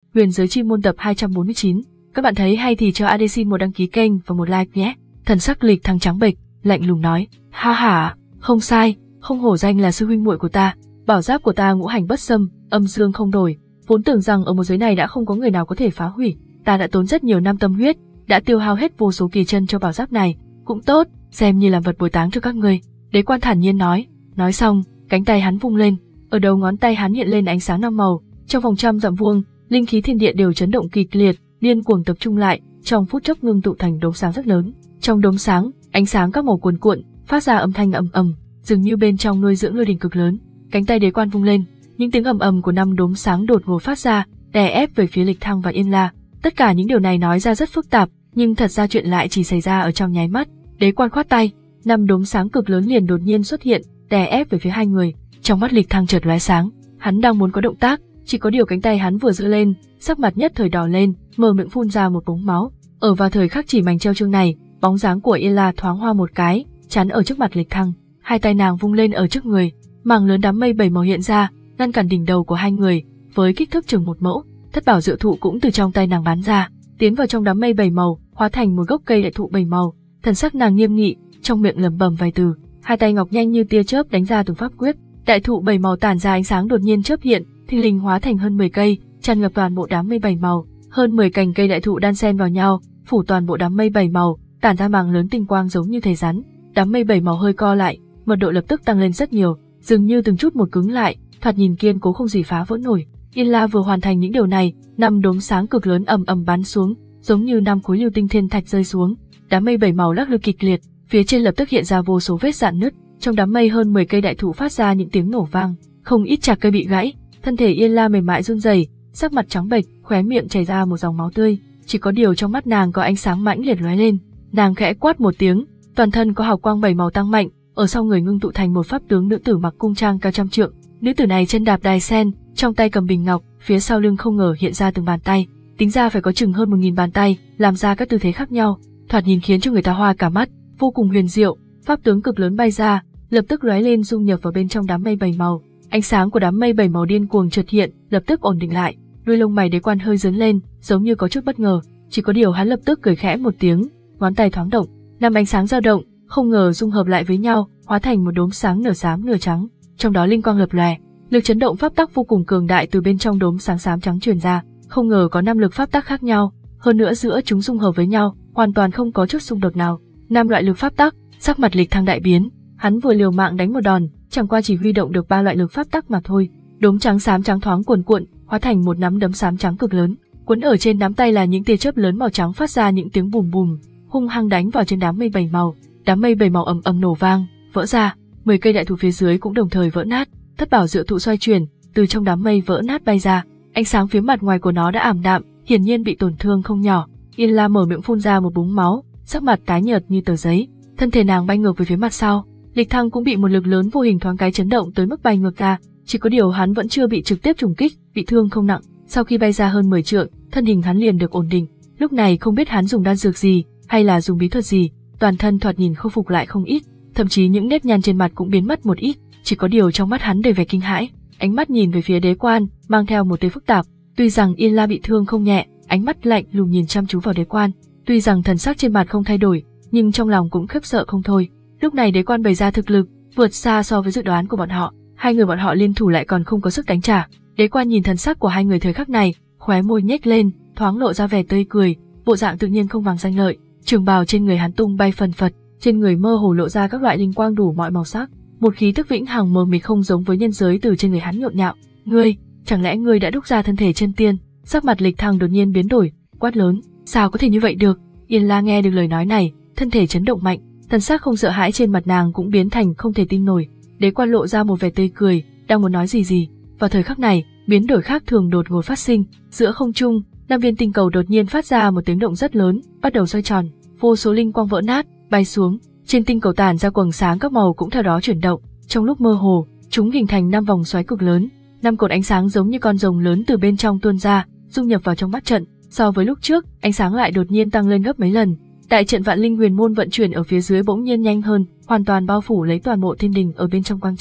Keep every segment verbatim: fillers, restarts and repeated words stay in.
Huyền Giới Chi Môn tập hai trăm bốn mươi chín. Các bạn thấy hay thì cho a đê xin một đăng ký kênh và một like nhé. Thần sắc Lịch Thăng trắng bệch, lạnh lùng nói, ha ha, không sai, không hổ danh là sư huynh muội của ta, bảo giáp của ta ngũ hành bất xâm, âm dương không đổi, vốn tưởng rằng ở một giới này đã không có người nào có thể phá hủy, ta đã tốn rất nhiều năm tâm huyết, đã tiêu hao hết vô số kỳ chân cho bảo giáp này, cũng tốt, xem như làm vật bồi táng cho các ngươi. Đế Quan thản nhiên nói, nói xong, cánh tay hắn vung lên, ở đầu ngón tay hắn hiện lên ánh sáng năm màu, trong vòng trăm dặm vuông, linh khí thiên địa đều chấn động kịch liệt, điên cuồng tập trung lại, trong phút chốc ngưng tụ thành đốm sáng rất lớn. Trong đốm sáng, ánh sáng các màu cuồn cuộn, phát ra âm thanh ầm ầm, dường như bên trong nuôi dưỡng lôi đình cực lớn. Cánh tay Đế Quan vung lên, những tiếng ầm ầm của năm đốm sáng đột ngột phát ra, đè ép về phía Lịch Thăng và Yên La. Tất cả những điều này nói ra rất phức tạp, nhưng thật ra chuyện lại chỉ xảy ra ở trong nháy mắt. Đế Quan khoát tay, năm đốm sáng cực lớn liền đột nhiên xuất hiện, đè ép về phía hai người. Trong mắt Lịch Thăng chợt lóe sáng, hắn đang muốn có động tác, chỉ có điều cánh tay hắn vừa giơ lên, sắc mặt nhất thời đỏ lên, mở miệng phun ra một búng máu. Ở vào thời khắc chỉ mảnh treo chương này, bóng dáng của Yên La thoáng hoa một cái, chắn ở trước mặt Lịch Thăng, hai tay nàng vung lên ở trước người, mảng lớn đám mây bảy màu hiện ra, ngăn cản đỉnh đầu của hai người, với kích thước chừng một mẫu. Thất bảo diệu thụ cũng từ trong tay nàng bắn ra, tiến vào trong đám mây bảy màu, hóa thành một gốc cây đại thụ bảy màu. Thần sắc nàng nghiêm nghị, trong miệng lẩm bẩm vài từ, hai tay ngọc nhanh như tia chớp đánh ra từng pháp quyết. Đại thụ bảy màu tản ra ánh sáng đột nhiên chớp hiện, thình lình hóa thành hơn mười cây, tràn ngập toàn bộ đám mây bảy màu. Hơn mười cành cây đại thụ đan xen vào nhau, phủ toàn bộ đám mây bảy màu, tản ra màng lớn tinh quang giống như thể rắn. Đám mây bảy màu hơi co lại, mật độ lập tức tăng lên rất nhiều, dường như từng chút một cứng lại, thoạt nhìn kiên cố không gì phá vỡ nổi. Yên La vừa hoàn thành những điều này, năm đốm sáng cực lớn ầm ầm bắn xuống, giống như năm khối lưu tinh thiên thạch rơi xuống. Đám mây bảy màu lắc lư kịch liệt, phía trên lập tức hiện ra vô số vết rạn nứt. Trong đám mây hơn mười cây đại thụ phát ra những tiếng nổ vang, không ít chạc cây bị gãy. Thân thể Yên La mềm mại run rẩy, sắc mặt trắng bệch, khóe miệng chảy ra một dòng máu tươi. Chỉ có điều trong mắt nàng có ánh sáng mãnh liệt lóe lên, nàng khẽ quát một tiếng, toàn thân có hào quang bảy màu tăng mạnh, ở sau người ngưng tụ thành một pháp tướng nữ tử mặc cung trang cao trăm trượng. Nữ tử này chân đạp đài sen, trong tay cầm bình ngọc, phía sau lưng không ngờ hiện ra từng bàn tay, tính ra phải có chừng hơn một nghìn bàn tay, làm ra các tư thế khác nhau, thoạt nhìn khiến cho người ta hoa cả mắt, vô cùng huyền diệu. Pháp tướng cực lớn bay ra, lập tức lóe lên dung nhập vào bên trong đám mây bảy màu. Ánh sáng của đám mây bảy màu điên cuồng chợt hiện, lập tức ổn định lại. Đuôi lông mày Đế Quan hơi dướn lên, giống như có chút bất ngờ, chỉ có điều hắn lập tức cười khẽ một tiếng, ngón tay thoáng động, năm ánh sáng dao động, không ngờ dung hợp lại với nhau, hóa thành một đốm sáng nửa xám nửa trắng, trong đó linh quang lập lòe, lực chấn động pháp tắc vô cùng cường đại từ bên trong đốm sáng xám trắng truyền ra, không ngờ có năm lực pháp tắc khác nhau, hơn nữa giữa chúng dung hợp với nhau, hoàn toàn không có chút xung đột nào. Năm loại lực pháp tắc, sắc mặt Lịch Thăng đại biến, hắn vừa liều mạng đánh một đòn, chẳng qua chỉ huy động được ba loại lực pháp tắc mà thôi. Đốm trắng xám trắng thoáng cuồn cuộn, hóa thành một nắm đấm xám trắng cực lớn, cuốn ở trên nắm tay là những tia chớp lớn màu trắng phát ra những tiếng bùm bùm, hung hăng đánh vào trên đám mây bảy màu. Đám mây bảy màu ầm ầm nổ vang, vỡ ra, mười cây đại thụ phía dưới cũng đồng thời vỡ nát. Thất bảo diệu thụ xoay chuyển, từ trong đám mây vỡ nát bay ra, ánh sáng phía mặt ngoài của nó đã ảm đạm, hiển nhiên bị tổn thương không nhỏ. Yên La mở miệng phun ra một búng máu, sắc mặt tái nhợt như tờ giấy, thân thể nàng bay ngược về phía mặt sau. Lịch Thăng cũng bị một lực lớn vô hình thoáng cái chấn động tới mức bay ngược ra, chỉ có điều hắn vẫn chưa bị trực tiếp trùng kích, bị thương không nặng. Sau khi bay ra hơn mười trượng, thân hình hắn liền được ổn định. Lúc này không biết hắn dùng đan dược gì, hay là dùng bí thuật gì, toàn thân thoạt nhìn khôi phục lại không ít, thậm chí những nếp nhăn trên mặt cũng biến mất một ít. Chỉ có điều trong mắt hắn đầy vẻ kinh hãi, ánh mắt nhìn về phía Đế Quan, mang theo một tia phức tạp. Tuy rằng Yên La bị thương không nhẹ, ánh mắt lạnh lùng nhìn chăm chú vào Đế Quan. Tuy rằng thần sắc trên mặt không thay đổi, nhưng trong lòng cũng khiếp sợ không thôi. Lúc này Đế Quan bày ra thực lực vượt xa so với dự đoán của bọn họ, hai người bọn họ liên thủ lại còn không có sức đánh trả. Đế Quan nhìn thần sắc của hai người thời khắc này, khóe môi nhếch lên, thoáng lộ ra vẻ tươi cười, bộ dạng tự nhiên không vàng danh lợi. Trường bào trên người hắn tung bay phần phật, trên người mơ hồ lộ ra các loại linh quang đủ mọi màu sắc, một khí tức vĩnh hằng mờ mịt không giống với nhân giới từ trên người hắn nhộn nhạo. Ngươi, chẳng lẽ ngươi đã đúc ra thân thể chân tiên? Sắc mặt Lịch Thăng đột nhiên biến đổi, quát lớn, sao có thể như vậy được? Yên La nghe được lời nói này, thân thể chấn động mạnh, thần sắc không sợ hãi trên mặt nàng cũng biến thành không thể tin nổi. Đế Quan lộ ra một vẻ tươi cười, đang muốn nói gì gì. Vào thời khắc này, biến đổi khác thường đột ngột phát sinh, giữa không trung, năm viên tinh cầu đột nhiên phát ra một tiếng động rất lớn, bắt đầu xoay tròn, vô số linh quang vỡ nát, bay xuống, trên tinh cầu tản ra quầng sáng các màu cũng theo đó chuyển động. Trong lúc mơ hồ, chúng hình thành năm vòng xoáy cực lớn, năm cột ánh sáng giống như con rồng lớn từ bên trong tuôn ra, dung nhập vào trong mắt trận. So với lúc trước, ánh sáng lại đột nhiên tăng lên gấp mấy lần. Đại trận Vạn Linh Huyền Môn vận chuyển ở phía dưới bỗng nhiên nhanh hơn, hoàn toàn bao phủ lấy toàn bộ thiên đình ở bên trong quang trận.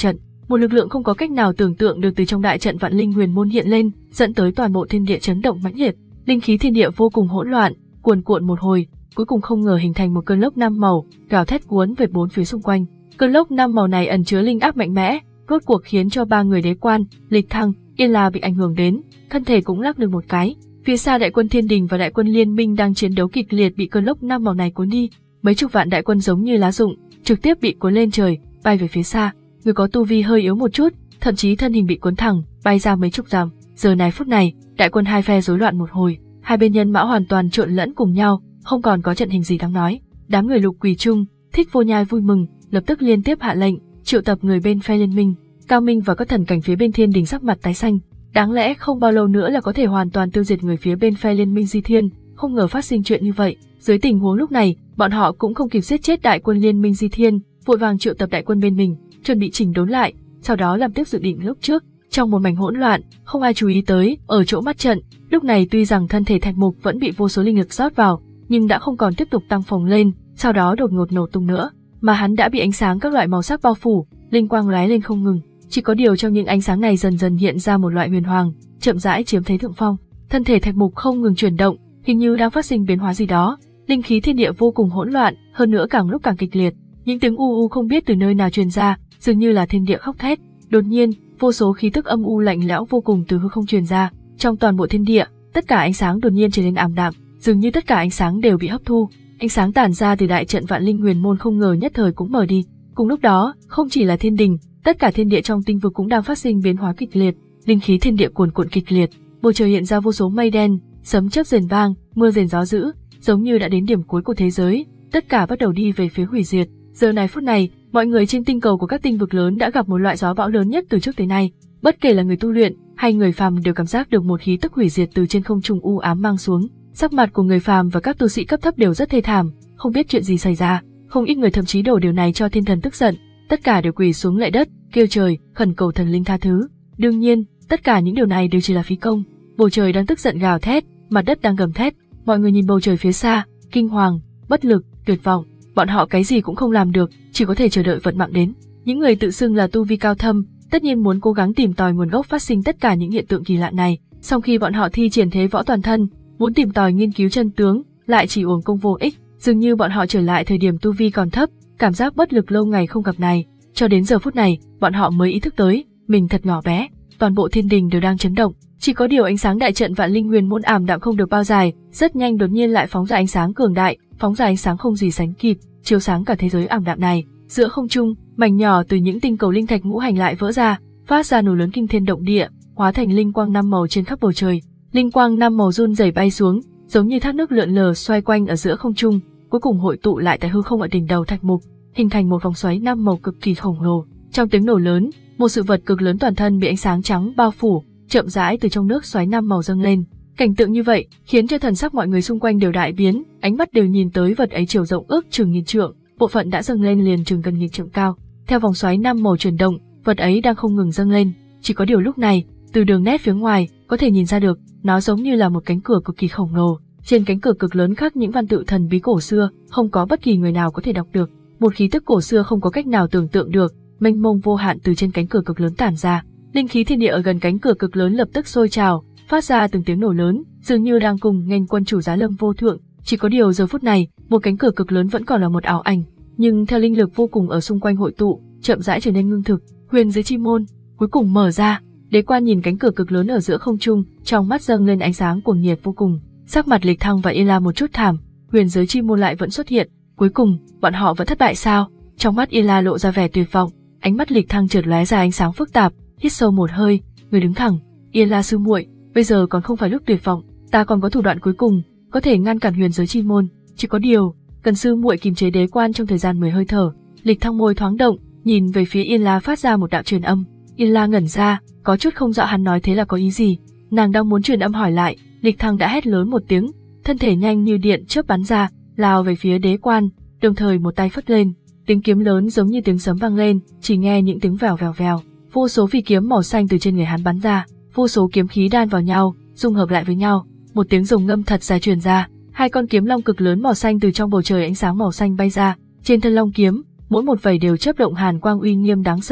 một lực lượng không có cách nào tưởng tượng được từ trong đại trận Vạn Linh Huyền Môn hiện lên, dẫn tới toàn bộ thiên địa chấn động mãnh liệt, linh khí thiên địa vô cùng hỗn loạn, cuồn cuộn một hồi, cuối cùng không ngờ hình thành một cơn lốc năm màu, gào thét cuốn về bốn phía xung quanh. Cơn lốc năm màu này ẩn chứa linh áp mạnh mẽ, rốt cuộc khiến cho ba người Đế Quan, Lịch Thăng, Yên La bị ảnh hưởng đến, thân thể cũng lắc lư một cái. Phía xa đại quân Thiên Đình và đại quân Liên Minh đang chiến đấu kịch liệt bị cơn lốc năm màu này cuốn đi, mấy chục vạn đại quân giống như lá rụng, trực tiếp bị cuốn lên trời, bay về phía xa. Người có tu vi hơi yếu một chút, thậm chí thân hình bị cuốn thẳng, bay ra mấy chục dặm. Giờ này phút này, đại quân hai phe rối loạn một hồi, hai bên nhân mã hoàn toàn trộn lẫn cùng nhau, không còn có trận hình gì đáng nói. Đám người Lục Quỳ Trung, Thích Vô Nhai vui mừng, lập tức liên tiếp hạ lệnh, triệu tập người bên phe Liên Minh. Cao Minh và các thần cảnh phía bên Thiên Đình sắc mặt tái xanh, đáng lẽ không bao lâu nữa là có thể hoàn toàn tiêu diệt người phía bên phe Liên Minh Di Thiên, không ngờ phát sinh chuyện như vậy. Dưới tình huống lúc này, bọn họ cũng không kịp giết chết đại quân Liên Minh Di Thiên, vội vàng triệu tập đại quân bên mình, chuẩn bị chỉnh đốn lại, sau đó làm tiếp dự định lúc trước. Trong một mảnh hỗn loạn, không ai chú ý tới, ở chỗ mắt trận, lúc này tuy rằng thân thể Thạch Mục vẫn bị vô số linh lực rót vào, nhưng đã không còn tiếp tục tăng phồng lên, sau đó đột ngột nổ tung nữa, mà hắn đã bị ánh sáng các loại màu sắc bao phủ, linh quang lóe lên không ngừng. Chỉ có điều trong những ánh sáng này dần dần hiện ra một loại huyền hoàng, chậm rãi chiếm thế thượng phong. Thân thể Thạch Mục không ngừng chuyển động, hình như đang phát sinh biến hóa gì đó. Linh khí thiên địa vô cùng hỗn loạn, hơn nữa càng lúc càng kịch liệt. Những tiếng u u không biết từ nơi nào truyền ra, dường như là thiên địa khóc thét. Đột nhiên, vô số khí tức âm u lạnh lẽo vô cùng từ hư không truyền ra. Trong toàn bộ thiên địa, tất cả ánh sáng đột nhiên trở nên ảm đạm, dường như tất cả ánh sáng đều bị hấp thu. Ánh sáng tản ra từ đại trận Vạn Linh Huyền Môn không ngờ nhất thời cũng mở đi. Cùng lúc đó, không chỉ là Thiên Đình, tất cả thiên địa trong tinh vực cũng đang phát sinh biến hóa kịch liệt, linh khí thiên địa cuồn cuộn kịch liệt, bầu trời hiện ra vô số mây đen, sấm chớp rền vang, mưa rền gió dữ, giống như đã đến điểm cuối của thế giới, tất cả bắt đầu đi về phía hủy diệt. Giờ này phút này, mọi người trên tinh cầu của các tinh vực lớn đã gặp một loại gió bão lớn nhất từ trước tới nay, bất kể là người tu luyện hay người phàm đều cảm giác được một khí tức hủy diệt từ trên không trung u ám mang xuống. Sắc mặt của người phàm và các tu sĩ cấp thấp đều rất thê thảm, không biết chuyện gì xảy ra, không ít người thậm chí đổ điều này cho thiên thần tức giận, tất cả đều quỳ xuống lạy đất, kêu trời, khẩn cầu thần linh tha thứ. Đương nhiên, tất cả những điều này đều chỉ là phí công. Bầu trời đang tức giận gào thét, mặt đất đang gầm thét, mọi người nhìn bầu trời phía xa, kinh hoàng, bất lực, tuyệt vọng, bọn họ cái gì cũng không làm được, chỉ có thể chờ đợi vận mạng đến. Những người tự xưng là tu vi cao thâm, tất nhiên muốn cố gắng tìm tòi nguồn gốc phát sinh tất cả những hiện tượng kỳ lạ này. Sau khi bọn họ thi triển thế võ toàn thân, muốn tìm tòi nghiên cứu chân tướng, lại chỉ uổng công vô ích, dường như bọn họ trở lại thời điểm tu vi còn thấp, cảm giác bất lực lâu ngày không gặp này. Cho đến giờ phút này, bọn họ mới ý thức tới, mình thật nhỏ bé, toàn bộ thiên đình đều đang chấn động. Chỉ có điều ánh sáng đại trận Vạn Linh Huyền Môn ảm đạm không được bao dài, rất nhanh đột nhiên lại phóng ra ánh sáng cường đại, phóng ra ánh sáng không gì sánh kịp, chiếu sáng cả thế giới ảm đạm này. Giữa không trung, mảnh nhỏ từ những tinh cầu linh thạch ngũ hành lại vỡ ra, phát ra nổ lớn kinh thiên động địa, hóa thành linh quang năm màu trên khắp bầu trời. Linh quang năm màu run rẩy bay xuống, giống như thác nước lượn lờ xoay quanh ở giữa không trung, cuối cùng hội tụ lại tại hư không ở đỉnh đầu Thạch Mục, hình thành một vòng xoáy năm màu cực kỳ khổng lồ. Trong tiếng nổ lớn, một sự vật cực lớn toàn thân bị ánh sáng trắng bao phủ, chậm rãi từ trong nước xoáy năm màu dâng lên. Cảnh tượng như vậy khiến cho thần sắc mọi người xung quanh đều đại biến, ánh mắt đều nhìn tới vật ấy chiều rộng ước chừng nghìn trượng, bộ phận đã dâng lên liền chừng gần nghìn trượng cao. Theo vòng xoáy năm màu chuyển động, vật ấy đang không ngừng dâng lên. Chỉ có điều lúc này, từ đường nét phía ngoài có thể nhìn ra được, nó giống như là một cánh cửa cực kỳ khổng lồ. Trên cánh cửa cực lớn khắc những văn tự thần bí cổ xưa, không có bất kỳ người nào có thể đọc được. Một khí tức cổ xưa không có cách nào tưởng tượng được, mênh mông vô hạn từ trên cánh cửa cực lớn tản ra. Linh khí thiên địa ở gần cánh cửa cực lớn lập tức sôi trào, phát ra từng tiếng nổ lớn, dường như đang cùng nghênh quân chủ giá lâm vô thượng. Chỉ có điều giờ phút này, một cánh cửa cực lớn vẫn còn là một ảo ảnh, nhưng theo linh lực vô cùng ở xung quanh hội tụ, chậm rãi trở nên ngưng thực. Huyền giới chi môn cuối cùng mở ra. Đế Quan nhìn cánh cửa cực lớn ở giữa không trung, trong mắt dâng lên ánh sáng cuồng nhiệt vô cùng. Sắc mặt Lịch Thăng và Yên La một chút thảm, huyền giới chi môn lại vẫn xuất hiện, cuối cùng bọn họ vẫn thất bại sao? Trong mắt Yên La lộ ra vẻ tuyệt vọng, ánh mắt Lịch Thăng chợt lóe ra ánh sáng phức tạp, hít sâu một hơi, người đứng thẳng. Yên La sư muội, bây giờ còn không phải lúc tuyệt vọng, ta còn có thủ đoạn cuối cùng, có thể ngăn cản huyền giới chi môn. Chỉ có điều, cần sư muội kiềm chế Đế Quan trong thời gian mười hơi thở. Lịch Thăng môi thoáng động, nhìn về phía Yên La phát ra một đạo truyền âm. Yên La ngẩn ra, có chút không rõ hắn nói thế là có ý gì. Nàng đang muốn truyền âm hỏi lại, Lịch Thăng đã hét lớn một tiếng, thân thể nhanh như điện chớp bắn ra, lao về phía Đế Quan, đồng thời một tay phất lên, tiếng kiếm lớn giống như tiếng sấm vang lên, chỉ nghe những tiếng vèo vèo vèo, vô số phi kiếm màu xanh từ trên người hắn bắn ra, vô số kiếm khí đan vào nhau, dung hợp lại với nhau, một tiếng rồng ngâm thật dài truyền ra, hai con kiếm long cực lớn màu xanh từ trong bầu trời ánh sáng màu xanh bay ra, trên thân long kiếm, mỗi một vảy đều chớp động hàn quang uy nghiêm đáng sợ,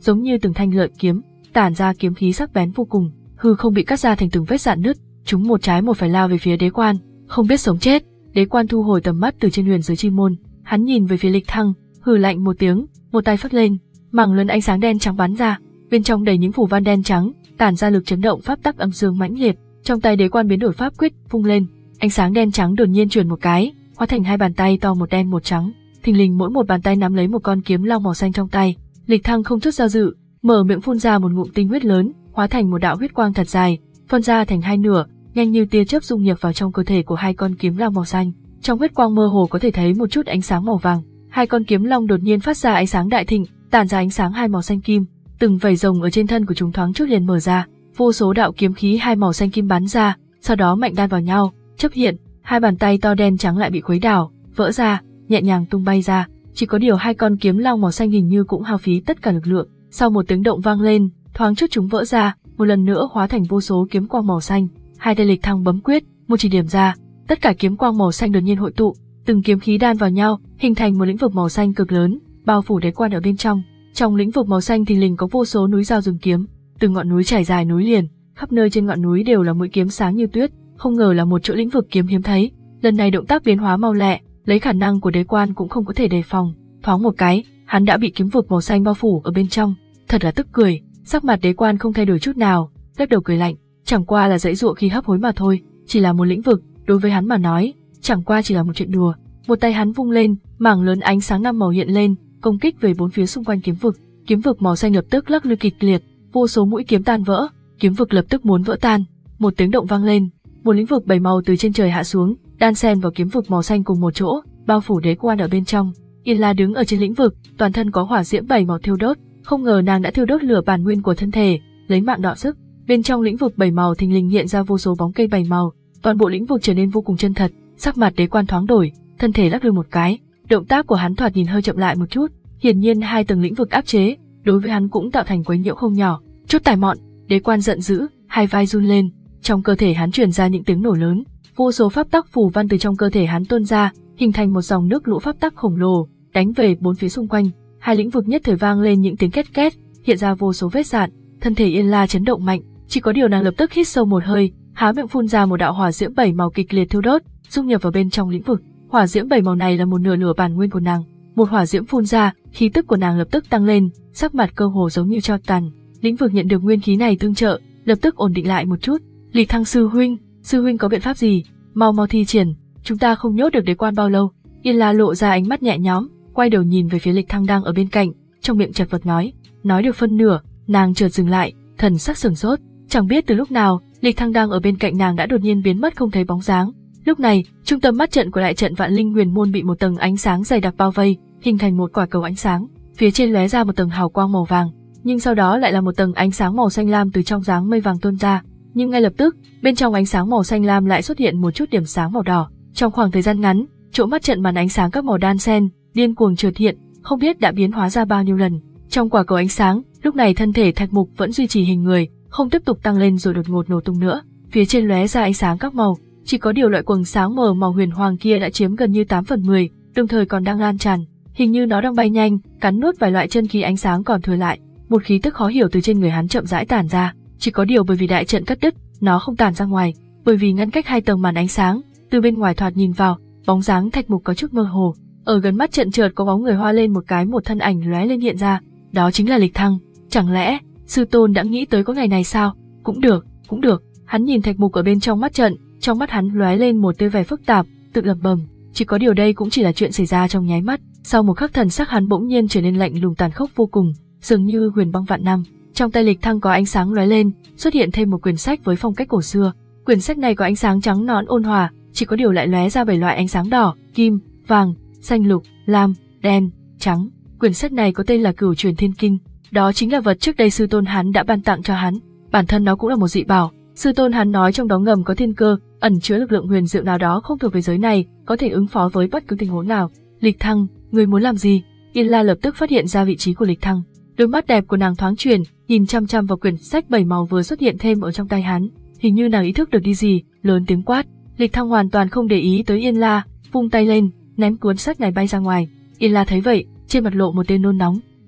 giống như từng thanh lợi kiếm, tản ra kiếm khí sắc bén vô cùng, hư không bị cắt ra thành từng vết rạn nứt, chúng một trái một phải lao về phía Đế Quan, không biết sống chết. Đế Quan thu hồi tầm mắt từ trên huyền giới chi môn, hắn nhìn về phía Lịch Thăng, hừ lạnh một tiếng, một tay phất lên, mảng lớn ánh sáng đen trắng bắn ra, bên trong đầy những phù văn đen trắng, tản ra lực chấn động pháp tắc âm dương mãnh liệt. Trong tay Đế Quan biến đổi pháp quyết, vung lên, ánh sáng đen trắng đột nhiên chuyển một cái, hóa thành hai bàn tay to một đen một trắng, thình lình mỗi một bàn tay nắm lấy một con kiếm long màu xanh trong tay. Lịch Thăng không chút do dự, mở miệng phun ra một ngụm tinh huyết lớn, hóa thành một đạo huyết quang thật dài, phân ra thành hai nửa, nhanh như tia chớp dung nhập vào trong cơ thể của hai con kiếm long màu xanh. Trong huyết quang mơ hồ có thể thấy một chút ánh sáng màu vàng. Hai con kiếm long đột nhiên phát ra ánh sáng đại thịnh, tản ra ánh sáng hai màu xanh kim, từng vảy rồng ở trên thân của chúng thoáng chút liền mở ra, vô số đạo kiếm khí hai màu xanh kim bắn ra, sau đó mạnh đan vào nhau, chớp hiện, hai bàn tay to đen trắng lại bị khuấy đảo, vỡ ra, nhẹ nhàng tung bay ra. Chỉ có điều hai con kiếm long màu xanh hình như cũng hao phí tất cả lực lượng. Sau một tiếng động vang lên, thoáng chút chúng vỡ ra, một lần nữa hóa thành vô số kiếm quang màu xanh. Hai tay Lịch Thăng bấm quyết, một chỉ điểm ra, tất cả kiếm quang màu xanh đột nhiên hội tụ, từng kiếm khí đan vào nhau, hình thành một lĩnh vực màu xanh cực lớn, bao phủ Đế Quan ở bên trong. Trong lĩnh vực màu xanh thình lình có vô số núi dao rừng kiếm, từng ngọn núi trải dài núi liền, khắp nơi trên ngọn núi đều là mũi kiếm sáng như tuyết, không ngờ là một chỗ lĩnh vực kiếm hiếm thấy. Lần này động tác biến hóa mau lẹ, lấy khả năng của Đế Quan cũng không có thể đề phòng, thoáng một cái, hắn đã bị kiếm vực màu xanh bao phủ ở bên trong. Thật là tức cười, sắc mặt Đế Quan không thay đổi chút nào, lắc đầu cười lạnh, chẳng qua là dãy dụa khi hấp hối mà thôi, chỉ là một lĩnh vực, đối với hắn mà nói, chẳng qua chỉ là một chuyện đùa. Một tay hắn vung lên, mảng lớn ánh sáng năm màu hiện lên, công kích về bốn phía xung quanh kiếm vực. Kiếm vực màu xanh lập tức lắc lư kịch liệt, vô số mũi kiếm tan vỡ, kiếm vực lập tức muốn vỡ tan. Một tiếng động vang lên, một lĩnh vực bảy màu từ trên trời hạ xuống, đan xen vào kiếm vực màu xanh cùng một chỗ, bao phủ Đế Quan ở bên trong. Yên La đứng ở trên lĩnh vực, toàn thân có hỏa diễm bảy màu thiêu đốt, không ngờ nàng đã thiêu đốt lửa bản nguyên của thân thể, lấy mạng đọ sức. Bên trong lĩnh vực bảy màu thình lình hiện ra vô số bóng cây bảy màu, toàn bộ lĩnh vực trở nên vô cùng chân thật. Sắc mặt Đế Quan thoáng đổi, thân thể lắc lư một cái, động tác của hắn thoạt nhìn hơi chậm lại một chút, hiển nhiên hai tầng lĩnh vực áp chế, đối với hắn cũng tạo thành quấy nhiễu không nhỏ. Chút tài mọn, Đế Quan giận dữ, hai vai run lên, trong cơ thể hắn truyền ra những tiếng nổ lớn, vô số pháp tắc phù văn từ trong cơ thể hắn tuôn ra, hình thành một dòng nước lũ pháp tắc khổng lồ, đánh về bốn phía xung quanh. Hai lĩnh vực nhất thời vang lên những tiếng két két, hiện ra vô số vết rạn, thân thể Yên La chấn động mạnh, chỉ có điều nàng lập tức hít sâu một hơi, há miệng phun ra một đạo hỏa diễm bảy màu kịch liệt thiêu đốt, dung nhập vào bên trong lĩnh vực. Hỏa diễm bảy màu này là một nửa lửa bản nguyên của nàng, một hỏa diễm phun ra, khí tức của nàng lập tức tăng lên, sắc mặt cơ hồ giống như tro tàn. Lĩnh vực nhận được nguyên khí này tương trợ, lập tức ổn định lại một chút. Lịch Thăng sư huynh, sư huynh có biện pháp gì? Mau mau thi triển, chúng ta không nhốt được Đế Quan bao lâu. Yên La lộ ra ánh mắt nhẹ nhõm, quay đầu nhìn về phía Lịch Thăng đang ở bên cạnh, trong miệng chật vật nói. Nói được phân nửa, nàng chợt dừng lại, thần sắc sửng sốt, chẳng biết từ lúc nào, Lịch Thăng đang ở bên cạnh nàng đã đột nhiên biến mất không thấy bóng dáng. Lúc này, trung tâm mắt trận của đại trận Vạn Linh Huyền Môn bị một tầng ánh sáng dày đặc bao vây, hình thành một quả cầu ánh sáng, phía trên lóe ra một tầng hào quang màu vàng, nhưng sau đó lại là một tầng ánh sáng màu xanh lam từ trong dáng mây vàng tuôn ra, nhưng ngay lập tức, bên trong ánh sáng màu xanh lam lại xuất hiện một chút điểm sáng màu đỏ. Trong khoảng thời gian ngắn, chỗ mắt trận màn ánh sáng các màu đan xen, điên cuồng chợt hiện, không biết đã biến hóa ra bao nhiêu lần. Trong quả cầu ánh sáng, lúc này thân thể Thạch Mục vẫn duy trì hình người, không tiếp tục tăng lên rồi đột ngột nổ tung nữa. Phía trên lóe ra ánh sáng các màu, chỉ có điều loại quầng sáng mờ màu huyền hoàng kia đã chiếm gần như tám phần mười, đồng thời còn đang lan tràn, hình như nó đang bay nhanh, cắn nuốt vài loại chân khí ánh sáng còn thừa lại. Một khí tức khó hiểu từ trên người hắn chậm rãi tản ra, chỉ có điều bởi vì đại trận cắt đứt, nó không tản ra ngoài, bởi vì ngăn cách hai tầng màn ánh sáng, từ bên ngoài thoạt nhìn vào, bóng dáng Thạch Mục có chút mơ hồ. Ở gần mắt trận chợt có bóng người hoa lên một cái, một thân ảnh lóe lên hiện ra, đó chính là Lịch Thăng. Chẳng lẽ sư tôn đã nghĩ tới có ngày này sao? Cũng được, cũng được. Hắn nhìn Thạch Mục ở bên trong mắt trận, trong mắt hắn lóe lên một tia vẻ phức tạp, tự lẩm bẩm, chỉ có điều đây cũng chỉ là chuyện xảy ra trong nháy mắt. Sau một khắc thần sắc hắn bỗng nhiên trở nên lạnh lùng tàn khốc vô cùng, dường như huyền băng vạn năm. Trong tay Lịch Thăng có ánh sáng lóe lên, xuất hiện thêm một quyển sách với phong cách cổ xưa. Quyển sách này có ánh sáng trắng nõn ôn hòa, chỉ có điều lại lóe ra bảy loại ánh sáng đỏ, kim, vàng, xanh lục, lam, đen, trắng. Quyển sách này có tên là Cửu Truyền Thiên Kinh, đó chính là vật trước đây sư tôn hắn đã ban tặng cho hắn. Bản thân nó cũng là một dị bảo. Sư tôn hắn nói trong đó ngầm có thiên cơ, ẩn chứa lực lượng huyền diệu nào đó không thuộc về giới này, có thể ứng phó với bất cứ tình huống nào. Lịch Thăng, người muốn làm gì? Yên La lập tức phát hiện ra vị trí của Lịch Thăng. Đôi mắt đẹp của nàng thoáng chuyển, nhìn chăm chăm vào quyển sách bảy màu vừa xuất hiện thêm ở trong tay hắn. Hình như nàng ý thức được đi gì, lớn tiếng quát. Lịch Thăng hoàn toàn không để ý tới Yên La, vung tay lên, ném cuốn sách này bay ra ngoài. Yên La thấy vậy, trên mặt lộ một tia nôn nóng.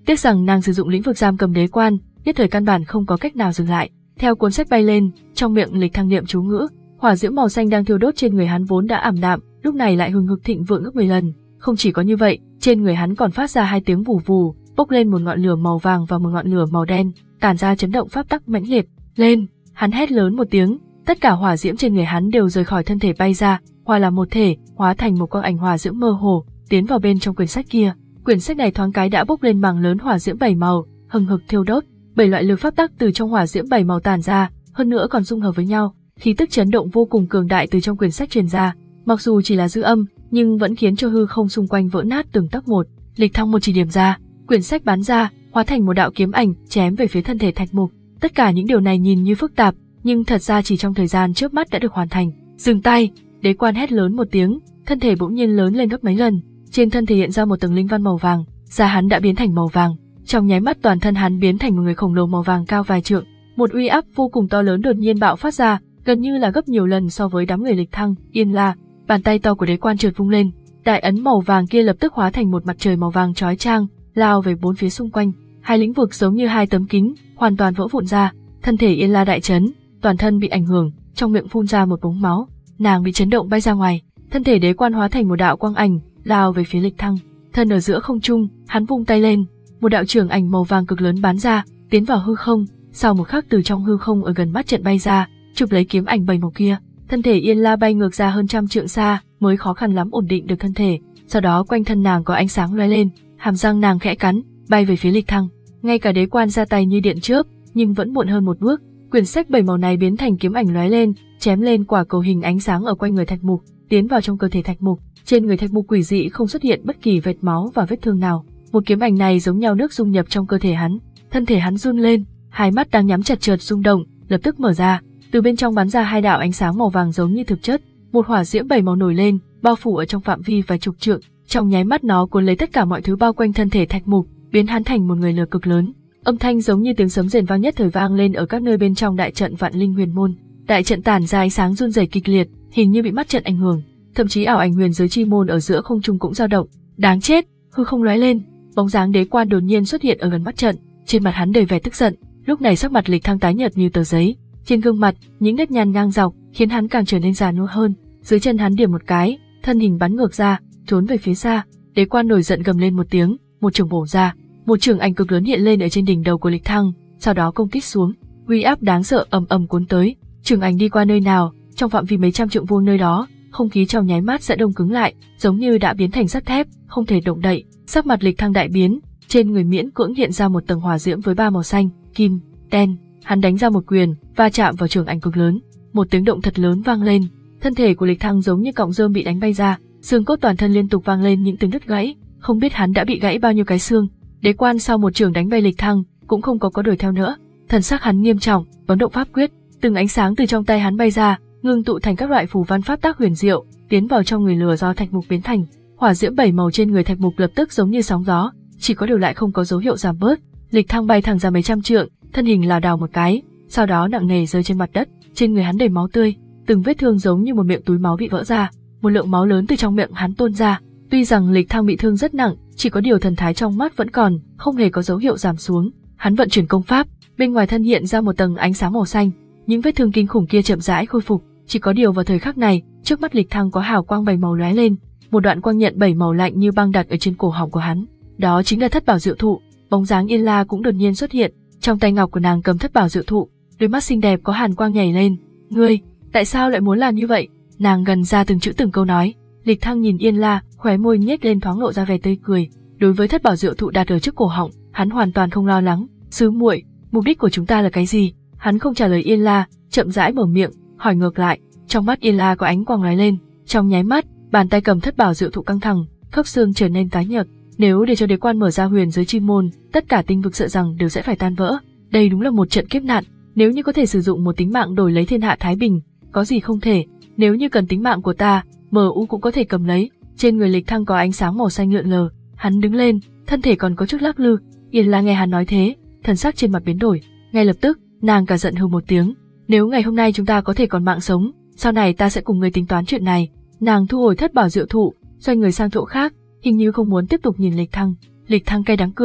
Tiếc rằng nàng sử dụng lĩnh vực giam cầm đế quan, nhất thời căn bản không có cách nào dừng lại. Theo cuốn sách bay lên, trong miệng Lịch Thăng niệm chú ngữ, hỏa diễm màu xanh đang thiêu đốt trên người hắn vốn đã ảm đạm, lúc này lại hừng hực thịnh vượng gấp mười lần. Không chỉ có như vậy, trên người hắn còn phát ra hai tiếng vù vù, bốc lên một ngọn lửa màu vàng và một ngọn lửa màu đen, tản ra chấn động pháp tắc mãnh liệt. Lên, hắn hét lớn một tiếng, tất cả hỏa diễm trên người hắn đều rời khỏi thân thể bay ra, hòa làm một thể, hóa thành một quang ảnh hỏa diễm mơ hồ, tiến vào bên trong quyển sách kia. Quyển sách này thoáng cái đã bốc lên mảng lớn hỏa diễm bảy màu, hừng hực thiêu đốt, bảy loại lực pháp tắc từ trong hỏa diễm bảy màu tản ra, hơn nữa còn dung hợp với nhau, khí tức chấn động vô cùng cường đại từ trong quyển sách truyền ra. Mặc dù chỉ là dư âm, nhưng vẫn khiến cho hư không xung quanh vỡ nát từng tấc một. Lịch Thăng một chỉ điểm ra, quyển sách bắn ra, hóa thành một đạo kiếm ảnh, chém về phía thân thể Thạch Mục. Tất cả những điều này nhìn như phức tạp, nhưng thật ra chỉ trong thời gian chớp mắt đã được hoàn thành. Dừng tay! Đế quan hét lớn một tiếng, thân thể bỗng nhiên lớn lên gấp mấy lần. Trên thân thể hiện ra một tầng linh văn màu vàng, da hắn đã biến thành màu vàng. Trong nháy mắt toàn thân hắn biến thành một người khổng lồ màu vàng cao vài trượng. Một uy áp vô cùng to lớn đột nhiên bạo phát ra, gần như là gấp nhiều lần so với đám người Lịch Thăng, Yên La. Bàn tay to của đế quan chợt vung lên, đại ấn màu vàng kia lập tức hóa thành một mặt trời màu vàng chói chang, lao về bốn phía xung quanh. Hai lĩnh vực giống như hai tấm kính, hoàn toàn vỡ vụn ra. Thân thể Yên La đại chấn, toàn thân bị ảnh hưởng, trong miệng phun ra một búng máu, nàng bị chấn động bay ra ngoài. Thân thể đế quan hóa thành một đạo quang ảnh, lao về phía Lịch Thăng. Thân ở giữa không trung, hắn vung tay lên, một đạo trường ảnh màu vàng cực lớn bắn ra, tiến vào hư không. Sau một khắc từ trong hư không ở gần mắt trận bay ra, chụp lấy kiếm ảnh bảy màu kia. Thân thể Yên La bay ngược ra hơn trăm trượng xa, mới khó khăn lắm ổn định được thân thể. Sau đó quanh thân nàng có ánh sáng lóe lên, hàm răng nàng khẽ cắn, bay về phía Lịch Thăng. Ngay cả đế quan ra tay như điện chớp, nhưng vẫn muộn hơn một bước. Quyển sách bảy màu này biến thành kiếm ảnh lóe lên, chém lên quả cầu hình ánh sáng ở quanh người Thạch Mục, tiến vào trong cơ thể Thạch Mục. Trên người Thạch Mục quỷ dị không xuất hiện bất kỳ vệt máu và vết thương nào. Một kiếm ảnh này giống nhau nước dung nhập trong cơ thể hắn, thân thể hắn run lên, hai mắt đang nhắm chặt chợt rung động, lập tức mở ra, từ bên trong bắn ra hai đạo ánh sáng màu vàng giống như thực chất, một hỏa diễm bảy màu nổi lên, bao phủ ở trong phạm vi vài chục trượng, trong nháy mắt nó cuốn lấy tất cả mọi thứ bao quanh thân thể Thạch Mục, biến hắn thành một người lửa cực lớn. Âm thanh giống như tiếng sấm rền vang nhất thời vang lên ở các nơi bên trong đại trận Vạn Linh Huyền Môn. Đại trận tản ra ánh sáng run rẩy kịch liệt, hình như bị mắt trận ảnh hưởng, thậm chí ảo ảnh huyền giới chi môn ở giữa không trung cũng dao động. Đáng chết! Hư không lóe lên, bóng dáng đế quan đột nhiên xuất hiện ở gần mắt trận, trên mặt hắn đầy vẻ tức giận. Lúc này sắc mặt Lịch Thăng tái nhợt như tờ giấy, trên gương mặt những nếp nhăn ngang dọc khiến hắn càng trở nên già nua hơn. Dưới chân hắn điểm một cái, thân hình bắn ngược ra, trốn về phía xa. Đế quan nổi giận gầm lên một tiếng, một trường bổ ra, một trường ảnh cực lớn hiện lên ở trên đỉnh đầu của Lịch Thăng, sau đó công kích xuống. Uy áp đáng sợ ầm ầm cuốn tới, trường ảnh đi qua nơi nào, trong phạm vi mấy trăm trượng vuông nơi đó, không khí trong nháy mắt sẽ đông cứng lại, giống như đã biến thành sắt thép, không thể động đậy. Sắc mặt Lịch Thăng đại biến, trên người miễn cưỡng hiện ra một tầng hỏa diễm với ba màu xanh, kim, đen. Hắn đánh ra một quyền, va chạm vào trường ảnh cực lớn, một tiếng động thật lớn vang lên, thân thể của Lịch Thăng giống như cọng rơm bị đánh bay ra, xương cốt toàn thân liên tục vang lên những tiếng đứt gãy, không biết hắn đã bị gãy bao nhiêu cái xương. Đế quan sau một trường đánh bay Lịch Thăng, cũng không có có đuổi theo nữa, thần sắc hắn nghiêm trọng, bấm động pháp quyết, từng ánh sáng từ trong tay hắn bay ra, ngưng tụ thành các loại phù văn pháp tác huyền diệu, tiến vào trong người lửa do Thạch Mục biến thành. Hỏa diễm bảy màu trên người Thạch Mục lập tức giống như sóng gió, chỉ có điều lại không có dấu hiệu giảm bớt. Lịch Thăng bay thẳng ra mấy trăm trượng, thân hình lảo đảo một cái, sau đó nặng nề rơi trên mặt đất, trên người hắn đầy máu tươi, từng vết thương giống như một miệng túi máu bị vỡ ra, một lượng máu lớn từ trong miệng hắn tuôn ra. Tuy rằng Lịch Thăng bị thương rất nặng, chỉ có điều thần thái trong mắt vẫn còn, không hề có dấu hiệu giảm xuống. Hắn vận chuyển công pháp, bên ngoài thân hiện ra một tầng ánh sáng màu xanh, những vết thương kinh khủng kia chậm rãi khôi phục. Chỉ có điều vào thời khắc này, trước mắt Lịch Thăng có hào quang bảy màu lóe lên, một đoạn quang nhận bảy màu lạnh như băng đặt ở trên cổ họng của hắn. Đó chính là thất bảo diệu thụ. Bóng dáng Yên La cũng đột nhiên xuất hiện, trong tay ngọc của nàng cầm thất bảo diệu thụ, đôi mắt xinh đẹp có hàn quang nhảy lên. Ngươi, tại sao lại muốn làm như vậy? Nàng gần ra từng chữ từng câu nói. Lịch Thăng nhìn Yên La, khóe môi nhếch lên thoáng lộ ra vẻ tươi cười. Đối với thất bảo diệu thụ đặt ở trước cổ họng, hắn hoàn toàn không lo lắng. Sứ muội, mục đích của chúng ta là cái gì? Hắn không trả lời Yên La, chậm rãi mở miệng, hỏi ngược lại. Trong mắt Yên La có ánh quang lóe lên, trong nháy mắt, bàn tay cầm thất bảo diệu thụ căng thẳng, khớp xương trở nên tái nhợt. Nếu để cho đế quan mở ra huyền giới chi môn, tất cả tinh vực sợ rằng đều sẽ phải tan vỡ. Đây đúng là một trận kiếp nạn. Nếu như có thể sử dụng một tính mạng đổi lấy thiên hạ thái bình, có gì không thể? Nếu như cần tính mạng của ta, em u cũng có thể cầm lấy. Trên người Lịch Thăng có ánh sáng màu xanh lượn lờ, hắn đứng lên, thân thể còn có chút lắc lư. Yên La nghe hắn nói thế, thần sắc trên mặt biến đổi, ngay lập tức, nàng cả giận hừ một tiếng. Nếu ngày hôm nay chúng ta có thể còn mạng sống, sau này ta sẽ cùng ngươi tính toán chuyện này. Nàng thu hồi thất bảo diệu thụ, xoay người sang chỗ khác, hình như không muốn tiếp tục nhìn Lịch Thăng. Lịch Thăng cay đắng cười,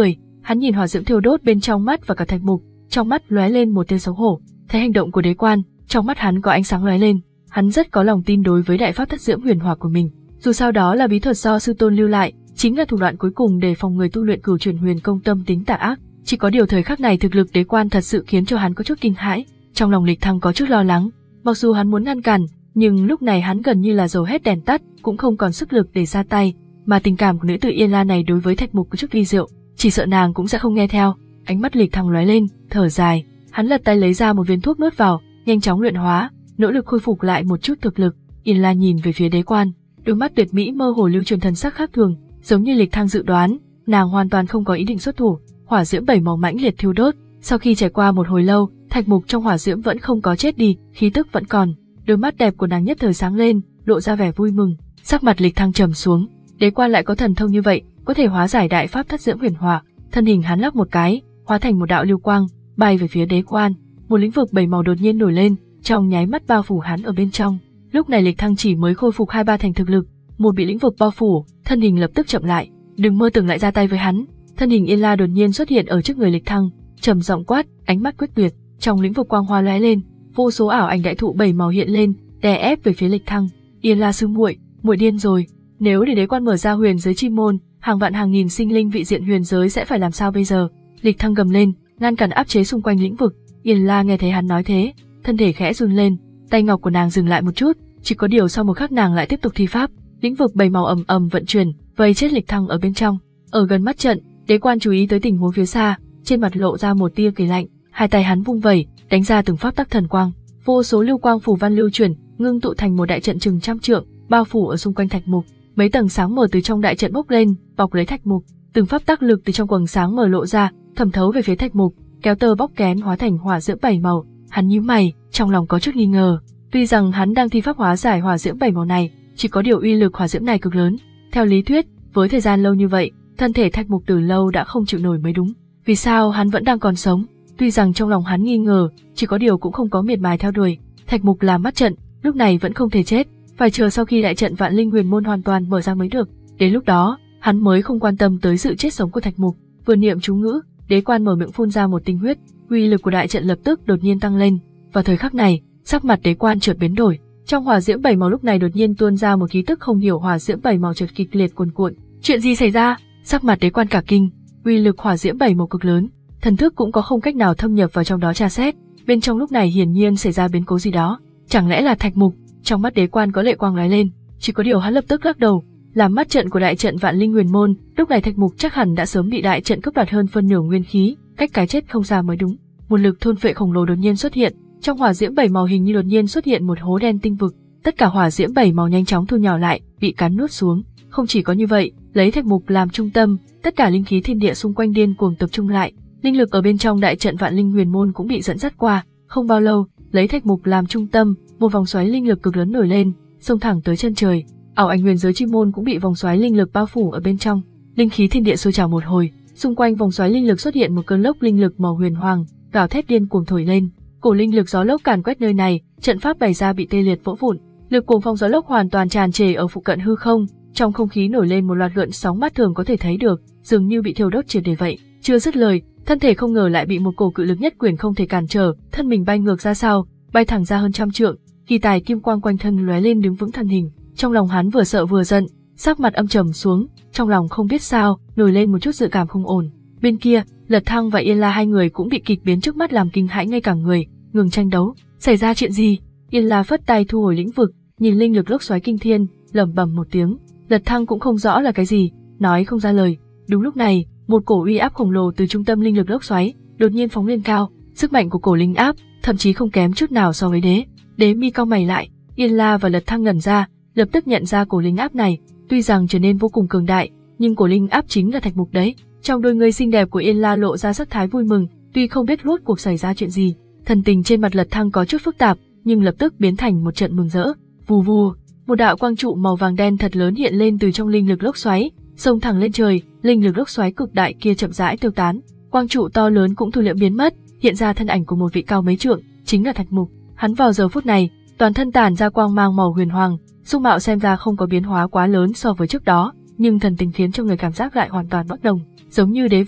Hắn nhìn hỏa diễm thiêu đốt bên trong mắt và cả Thạch Mục, trong mắt lóe lên một tia xấu hổ. Thấy hành động của đế quan, trong mắt hắn có ánh sáng lóe lên. Hắn rất có lòng tin đối với đại pháp thất diễm huyền hỏa của mình. Dù sao đó là bí thuật do sư tôn lưu lại, chính là thủ đoạn cuối cùng để phòng người tu luyện cửu chuyển huyền công tâm tính tà ác. Chỉ có điều thời khắc này thực lực đế quan thật sự khiến cho hắn có chút kinh hãi. Trong lòng Lịch Thăng có chút lo lắng. Mặc dù hắn muốn ngăn cản, nhưng lúc này hắn gần như là dầu hết đèn tắt, cũng không còn sức lực để ra tay. Mà tình cảm của nữ tử Yên La này đối với Thạch Mục có chút vi diệu, chỉ sợ nàng cũng sẽ không nghe theo. Ánh mắt Lịch Thăng lóe lên, thở dài, hắn lật tay lấy ra một viên thuốc nuốt vào, nhanh chóng luyện hóa, nỗ lực khôi phục lại một chút thực lực. Yên La nhìn về phía đế quan, đôi mắt tuyệt mỹ mơ hồ lưu truyền thần sắc khác thường, giống như Lịch Thăng dự đoán, nàng hoàn toàn không có ý định xuất thủ. Hỏa diễm bảy màu mãnh liệt thiêu đốt, sau khi trải qua một hồi lâu, Thạch Mục trong hỏa diễm vẫn không có chết đi, khí tức vẫn còn. Đôi mắt đẹp của nàng nhất thời sáng lên, lộ ra vẻ vui mừng. Sắc mặt Lịch Thăng trầm xuống, đế quan lại có thần thông như vậy, có thể hóa giải đại pháp thất diễm huyền hỏa. Thân hình hắn lắc một cái, hóa thành một đạo lưu quang, bay về phía đế quan. Một lĩnh vực bảy màu đột nhiên nổi lên, trong nháy mắt bao phủ hắn ở bên trong. Lúc này Lịch Thăng chỉ mới khôi phục hai ba thành thực lực, một bị lĩnh vực bao phủ, thân hình lập tức chậm lại, đừng mơ tưởng lại ra tay với hắn. Thân hình Yên La đột nhiên xuất hiện ở trước người Lịch Thăng, trầm giọng quát, ánh mắt quyết tuyệt, trong lĩnh vực quang hoa lóe lên, vô số ảo ảnh đại thụ bảy màu hiện lên, đè ép về phía Lịch Thăng. Yên La sư muội, muội điên rồi, nếu để đế quan mở ra huyền giới chi môn, hàng vạn hàng nghìn sinh linh vị diện huyền giới sẽ phải làm sao bây giờ? Lịch Thăng gầm lên, ngăn cản áp chế xung quanh lĩnh vực. Yên La nghe thấy hắn nói thế, thân thể khẽ run lên, tay ngọc của nàng dừng lại một chút, chỉ có điều sau một khắc nàng lại tiếp tục thi pháp, lĩnh vực bảy màu ầm ầm vận chuyển, vây chết Lịch Thăng ở bên trong. Ở gần mắt trận, đế quan chú ý tới tình huống phía xa, trên mặt lộ ra một tia cười lạnh, hai tay hắn vung vẩy, đánh ra từng pháp tắc thần quang, vô số lưu quang phù văn lưu chuyển, ngưng tụ thành một đại trận chừng trăm trượng, bao phủ ở xung quanh Thạch Mục. Mấy tầng sáng mờ từ trong đại trận bốc lên, bọc lấy Thạch Mục, từng pháp tắc lực từ trong quầng sáng mờ lộ ra, thẩm thấu về phía Thạch Mục, kéo tơ bóc kén hóa thành hỏa diễm bảy màu. Hắn nhíu mày, trong lòng có chút nghi ngờ. Tuy rằng hắn đang thi pháp hóa giải hỏa diễm bảy màu này, chỉ có điều uy lực hỏa diễm này cực lớn. Theo lý thuyết, với thời gian lâu như vậy, thân thể Thạch Mục từ lâu đã không chịu nổi mới đúng. Vì sao hắn vẫn đang còn sống? Tuy rằng trong lòng hắn nghi ngờ, chỉ có điều cũng không có miệt mài theo đuổi. Thạch Mục làm mắt trận, lúc này vẫn không thể chết, phải chờ sau khi đại trận Vạn Linh Huyền Môn hoàn toàn mở ra mới được. Đến lúc đó, hắn mới không quan tâm tới sự chết sống của Thạch Mục. Vừa niệm chú ngữ, đế quan mở miệng phun ra một tinh huyết, uy lực của đại trận lập tức đột nhiên tăng lên. Vào thời khắc này, sắc mặt đế quan chợt biến đổi, trong hỏa diễm bảy màu lúc này đột nhiên tuôn ra một khí tức không hiểu, hỏa diễm bảy màu chợt kịch liệt cuồn cuộn. Chuyện gì xảy ra? Sắc mặt đế quan cả kinh, uy lực hỏa diễm bảy màu cực lớn, thần thức cũng có không cách nào thâm nhập vào trong đó tra xét. Bên trong lúc này hiển nhiên xảy ra biến cố gì đó, chẳng lẽ là Thạch Mục? Trong mắt đế quan có lệ quang lóe lên, chỉ có điều hắn lập tức lắc đầu, làm mắt trận của đại trận Vạn Linh Huyền Môn, lúc này Thạch Mục chắc hẳn đã sớm bị đại trận cướp đoạt hơn phân nửa nguyên khí, cách cái chết không xa mới đúng. Một lực thôn phệ khổng lồ đột nhiên xuất hiện, trong hỏa diễm bảy màu hình như đột nhiên xuất hiện một hố đen tinh vực, tất cả hỏa diễm bảy màu nhanh chóng thu nhỏ lại, bị cắn nuốt xuống. Không chỉ có như vậy, lấy Thạch Mục làm trung tâm, tất cả linh khí thiên địa xung quanh điên cuồng tập trung lại, linh lực ở bên trong đại trận Vạn Linh Huyền Môn cũng bị dẫn dắt qua. Không bao lâu, lấy Thạch Mục làm trung tâm, một vòng xoáy linh lực cực lớn nổi lên, xông thẳng tới chân trời. Ảo ảnh huyền giới chi môn cũng bị vòng xoáy linh lực bao phủ ở bên trong. Linh khí thiên địa sôi trào một hồi, xung quanh vòng xoáy linh lực xuất hiện một cơn lốc linh lực màu huyền hoàng, gào thét điên cuồng thổi lên. Cổ linh lực gió lốc càn quét nơi này, trận pháp bày ra bị tê liệt vỡ vụn. Lực cuồng phong gió lốc hoàn toàn tràn trề ở phụ cận hư không, trong không khí nổi lên một loạt gợn sóng mắt thường có thể thấy được, dường như bị thiêu đốt triệt để vậy. Chưa dứt lời, thân thể không ngờ lại bị một cổ cự lực nhất quyền không thể cản trở, thân mình bay ngược ra sau, bay thẳng ra hơn trăm trượng. Kỳ tài kim quang quanh thân lóe lên đứng vững thân hình. Trong lòng hắn vừa sợ vừa giận, sắc mặt âm trầm xuống, trong lòng không biết sao nổi lên một chút dự cảm không ổn. Bên kia, Lật Thăng và Yên La hai người cũng bị kịch biến trước mắt làm kinh hãi ngay cả người, ngừng tranh đấu. Xảy ra chuyện gì? Yên La phất tay thu hồi lĩnh vực, nhìn linh lực lốc xoáy kinh thiên, lẩm bẩm một tiếng. Lật Thăng cũng không rõ là cái gì, nói không ra lời. Đúng lúc này, một cổ uy áp khổng lồ từ trung tâm linh lực lốc xoáy đột nhiên phóng lên cao, sức mạnh của cổ linh áp thậm chí không kém chút nào so với đế. Đế mi cau mày lại, Yên La và Lật Thăng ngẩn ra, lập tức nhận ra cổ linh áp này, tuy rằng trở nên vô cùng cường đại, nhưng cổ linh áp chính là Thạch Mục đấy. Trong đôi người xinh đẹp của Yên La lộ ra sắc thái vui mừng, tuy không biết rốt cuộc xảy ra chuyện gì, thần tình trên mặt Lật Thăng có chút phức tạp, nhưng lập tức biến thành một trận mừng rỡ. Vù vù, một đạo quang trụ màu vàng đen thật lớn hiện lên từ trong linh lực lốc xoáy, xông thẳng lên trời, linh lực lốc xoáy cực đại kia chậm rãi tiêu tán, quang trụ to lớn cũng thu liễm biến mất, hiện ra thân ảnh của một vị cao mấy trượng, chính là Thạch Mục. Hắn vào giờ phút này, toàn thân tản ra quang mang màu huyền hoàng, dung mạo xem ra không có biến hóa quá lớn so với trước đó, nhưng thần tình khiến cho người cảm giác lại hoàn toàn bất đồng. Giống như đế vậy,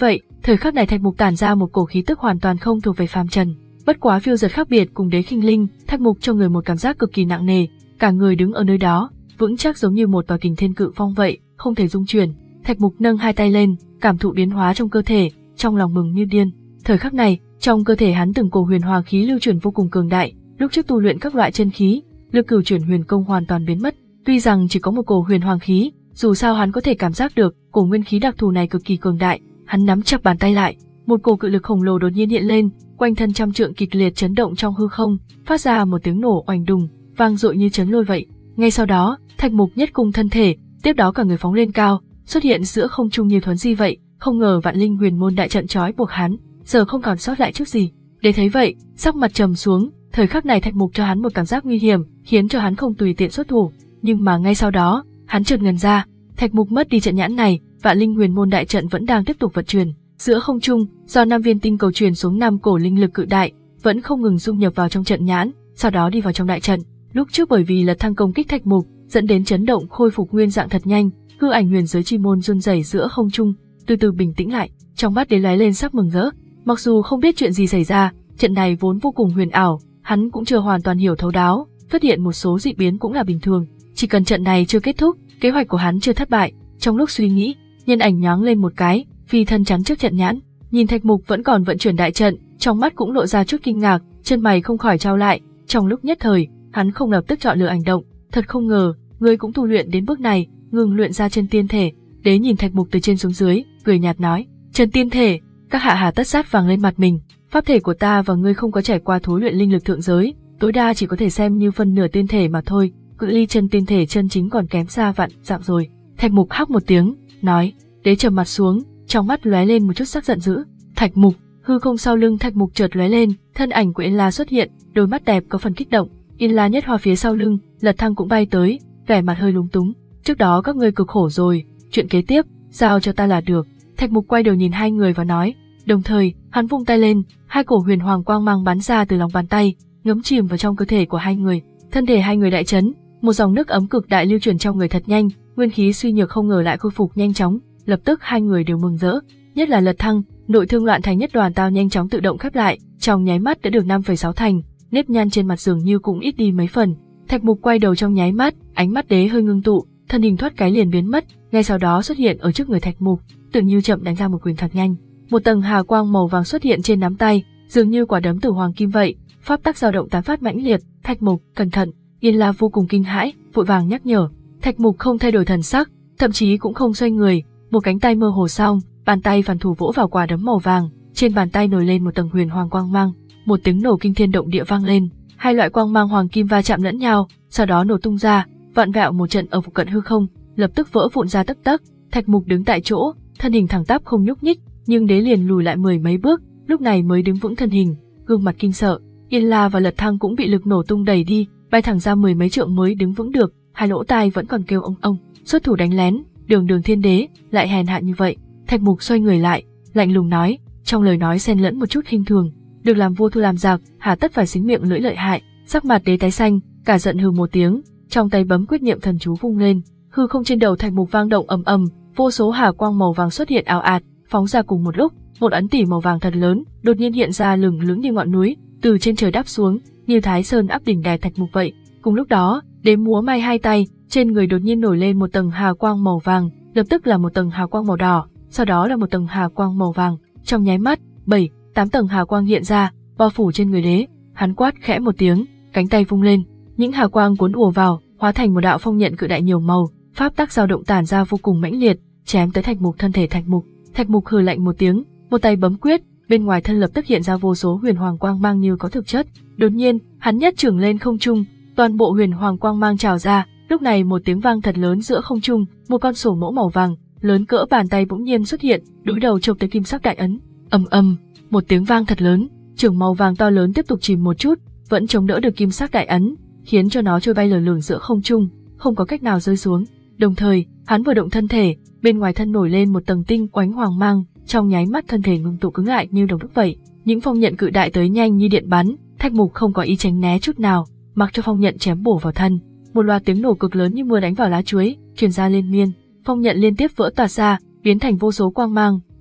Thời khắc này Thạch Mục tản ra một cổ khí tức hoàn toàn không thuộc về phàm trần, bất quá phiêu dật khác biệt cùng đế khinh linh, Thạch Mục cho người một cảm giác cực kỳ nặng nề, cả người đứng ở nơi đó, vững chắc giống như một tòa kình thiên cự phong vậy, không thể dung chuyển. Thạch Mục nâng hai tay lên, cảm thụ biến hóa trong cơ thể, trong lòng mừng như điên. Thời khắc này, trong cơ thể hắn từng cổ huyền hoàng khí lưu chuyển vô cùng cường đại, lúc trước tu luyện các loại chân khí, lực cửu chuyển huyền công hoàn toàn biến mất. Tuy rằng chỉ có một cổ huyền hoàng khí, dù sao hắn có thể cảm giác được cổ nguyên khí đặc thù này cực kỳ cường đại. Hắn nắm chặt bàn tay lại, một cổ cự lực khổng lồ đột nhiên hiện lên, quanh thân trăm trượng kịch liệt chấn động trong hư không, phát ra một tiếng nổ oanh đùng, vang dội như chấn lôi vậy. Ngay sau đó, Thạch Mục nhất cung thân thể, tiếp đó cả người phóng lên cao, xuất hiện giữa không trung như thuấn di vậy. Không ngờ Vạn Linh Huyền Môn đại trận trói buộc hắn, giờ không còn sót lại chút gì. Để thấy vậy, sắc mặt trầm xuống. Thời khắc này Thạch Mục cho hắn một cảm giác nguy hiểm, khiến cho hắn không tùy tiện xuất thủ. Nhưng mà ngay sau đó, hắn chợt ngần ra. Thạch Mục mất đi trận nhãn này, Vạn Linh Huyền Môn đại trận vẫn đang tiếp tục vận chuyển. Giữa không trung, do năm viên tinh cầu truyền xuống năm cổ linh lực cự đại, vẫn không ngừng dung nhập vào trong trận nhãn, sau đó đi vào trong đại trận. Lúc trước bởi vì lật thăng công kích Thạch Mục, dẫn đến chấn động khôi phục nguyên dạng thật nhanh, hư ảnh huyền giới chi môn run rẩy giữa không trung, từ từ bình tĩnh lại, trong mắt đế lóe lên sắc mừng rỡ. Mặc dù không biết chuyện gì xảy ra, trận này vốn vô cùng huyền ảo, hắn cũng chưa hoàn toàn hiểu thấu đáo, xuất hiện một số dị biến cũng là bình thường. Chỉ cần trận này chưa kết thúc, kế hoạch của hắn chưa thất bại. Trong lúc suy nghĩ, nhân ảnh nhoáng lên một cái, phi thân chắn trước trận nhãn, nhìn Thạch Mục vẫn còn vận chuyển đại trận, trong mắt cũng lộ ra chút kinh ngạc, chân mày không khỏi trao lại. Trong lúc nhất thời, hắn không lập tức chọn lựa hành động. Thật không ngờ, ngươi cũng tu luyện đến bước này, ngừng luyện ra chân tiên thể. Đế nhìn Thạch Mục từ trên xuống dưới, cười nhạt nói, chân tiên thể, các hạ hà tất sát vàng lên mặt mình. Pháp thể của ta và ngươi không có trải qua thối luyện linh lực thượng giới, tối đa chỉ có thể xem như phân nửa tiên thể mà thôi, cự ly chân tiên thể chân chính còn kém xa vạn dặm rồi. Thạch Mục hắc một tiếng, nói. Đế trầm mặt xuống, trong mắt lóe lên một chút sắc giận dữ. Thạch Mục, hư không sau lưng Thạch Mục chợt lóe lên, thân ảnh của Yên La xuất hiện, đôi mắt đẹp có phần kích động. Yên La nhất hoa phía sau lưng, Lật Thăng cũng bay tới, vẻ mặt hơi lúng túng. Trước đó các ngươi cực khổ rồi, chuyện kế tiếp, giao cho ta là được. Thạch Mục quay đầu nhìn hai người và nói, đồng thời, hắn vung tay lên, hai cổ huyền hoàng quang mang bắn ra từ lòng bàn tay, ngấm chìm vào trong cơ thể của hai người. Thân thể hai người đại chấn, một dòng nước ấm cực đại lưu chuyển trong người thật nhanh, nguyên khí suy nhược không ngờ lại khôi phục nhanh chóng, lập tức hai người đều mừng rỡ, nhất là Lật Thăng, nội thương loạn thành nhất đoàn tao nhanh chóng tự động khép lại, trong nháy mắt đã được năm phẩy sáu thành, nếp nhăn trên mặt dường như cũng ít đi mấy phần. Thạch Mục quay đầu trong nháy mắt, ánh mắt đế hơi ngưng tụ, thân hình thoát cái liền biến mất, ngay sau đó xuất hiện ở trước người Thạch Mục, tự như chậm đánh ra một quyền thật nhanh. Một tầng hà quang màu vàng xuất hiện trên nắm tay, dường như quả đấm từ hoàng kim vậy, pháp tắc dao động tán phát mãnh liệt. Thạch Mục, cẩn thận! Yên La vô cùng kinh hãi, vội vàng nhắc nhở. Thạch Mục không thay đổi thần sắc, thậm chí cũng không xoay người, một cánh tay mơ hồ xong, bàn tay phản thủ vỗ vào quả đấm màu vàng, trên bàn tay nổi lên một tầng huyền hoàng quang mang, một tiếng nổ kinh thiên động địa vang lên, hai loại quang mang hoàng kim va chạm lẫn nhau, sau đó nổ tung ra, vặn vẹo một trận ở phụ cận hư không, lập tức vỡ vụn ra tấp tắc. Thạch Mục đứng tại chỗ, thân hình thẳng tắp không nhúc nhích, nhưng đế liền lùi lại mười mấy bước, lúc này mới đứng vững thân hình, gương mặt kinh sợ. Yên La và Lật Thăng cũng bị lực nổ tung đẩy đi, bay thẳng ra mười mấy trượng mới đứng vững được, hai lỗ tai vẫn còn kêu ông ông. Xuất thủ đánh lén, đường đường thiên đế, lại hèn hạ như vậy. Thạch Mục xoay người lại, lạnh lùng nói, trong lời nói xen lẫn một chút khinh thường, được làm vua thu làm giặc, hà tất phải xính miệng lưỡi lợi hại. Sắc mặt đế tái xanh, cả giận hừ một tiếng, trong tay bấm quyết niệm thần chú vung lên, hư không trên đầu Thạch Mục vang động ầm ầm, vô số hà quang màu vàng xuất hiện ào ạt, phóng ra cùng một lúc, một ấn tỷ màu vàng thật lớn đột nhiên hiện ra lừng lững như ngọn núi, từ trên trời đáp xuống, như Thái Sơn áp đỉnh đè Thạch Mục vậy. Cùng lúc đó, đế múa may hai tay, trên người đột nhiên nổi lên một tầng hà quang màu vàng, lập tức là một tầng hà quang màu đỏ, sau đó là một tầng hà quang màu vàng, trong nháy mắt, bảy, tám tầng hà quang hiện ra, bao phủ trên người đế. Hắn quát khẽ một tiếng, cánh tay vung lên, những hà quang cuốn ùa vào, hóa thành một đạo phong nhận cự đại nhiều màu, pháp tắc dao động tản ra vô cùng mãnh liệt, chém tới Thạch Mục thân thể Thạch Mục. Thạch Mục hừ lạnh một tiếng, một tay bấm quyết, bên ngoài thân lập tức hiện ra vô số huyền hoàng quang mang như có thực chất. Đột nhiên, hắn nhất chưởng lên không trung, toàn bộ huyền hoàng quang mang trào ra. Lúc này một tiếng vang thật lớn giữa không trung, một con sổ mẫu màu vàng lớn cỡ bàn tay bỗng nhiên xuất hiện, đối đầu chộp tới kim sắc đại ấn. Ầm ầm, một tiếng vang thật lớn, chưởng màu vàng to lớn tiếp tục chìm một chút, vẫn chống đỡ được kim sắc đại ấn, khiến cho nó trôi bay lờ lửng giữa không trung, không có cách nào rơi xuống. Đồng thời, hắn vừa động thân thể, bên ngoài thân nổi lên một tầng tinh oánh hoàng mang, trong nháy mắt thân thể ngưng tụ cứng lại như đồng đúc vậy. Những phong nhận cự đại tới nhanh như điện bắn, Thạch Mục không có ý tránh né chút nào, mặc cho phong nhận chém bổ vào thân. Một loạt tiếng nổ cực lớn như mưa đánh vào lá chuối truyền ra liên miên, phong nhận liên tiếp vỡ toạc ra, biến thành vô số quang mang,